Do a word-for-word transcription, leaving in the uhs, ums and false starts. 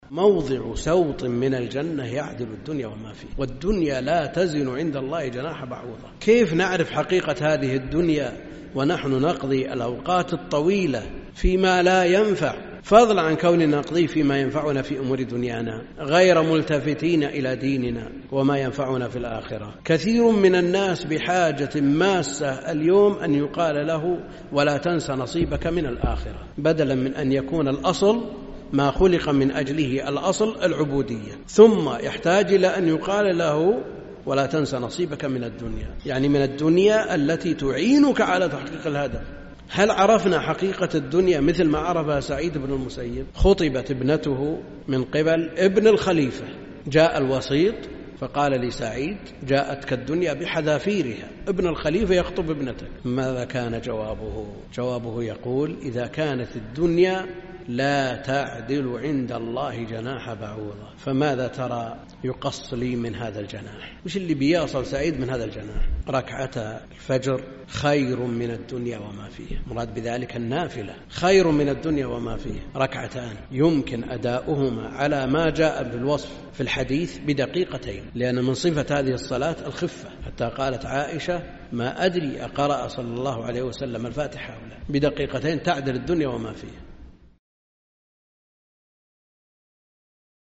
موضع سوط من الجنة يعدل الدنيا وما فيه، والدنيا لا تزن عند الله جناح بعوضة. كيف نعرف حقيقة هذه الدنيا ونحن نقضي الأوقات الطويلة فيما لا ينفع، فضلا عن كوننا نقضي فيما ينفعنا في أمور دنيانا غير ملتفتين إلى ديننا وما ينفعنا في الآخرة؟ كثير من الناس بحاجة ماسة اليوم أن يقال له ولا تنسى نصيبك من الآخرة، بدلا من أن يكون الأصل ما خلق من أجله، الأصل العبودية، ثم يحتاج إلى أن يقال له ولا تنسى نصيبك من الدنيا، يعني من الدنيا التي تعينك على تحقيق الهدف. هل عرفنا حقيقة الدنيا مثل ما عرفها سعيد بن المسيب؟ خطبت ابنته من قبل ابن الخليفة، جاء الوسيط فقال لسعيد جاءتك الدنيا بحذافيرها، ابن الخليفة يخطب ابنته. ماذا كان جوابه؟ جوابه يقول إذا كانت الدنيا لا تعدل عند الله جناح بعوضة فماذا ترى يقص لي من هذا الجناح؟ وش اللي بيصل سعيد من هذا الجناح؟ ركعتا الفجر خير من الدنيا وما فيها، مراد بذلك النافلة، خير من الدنيا وما فيها، ركعتان يمكن أداؤهما على ما جاء بالوصف في الحديث بدقيقتين، لأن من صفة هذه الصلاة الخفة، حتى قالت عائشة ما أدري أقرأ صلى الله عليه وسلم الفاتحة ولا، بدقيقتين تعدل الدنيا وما فيها.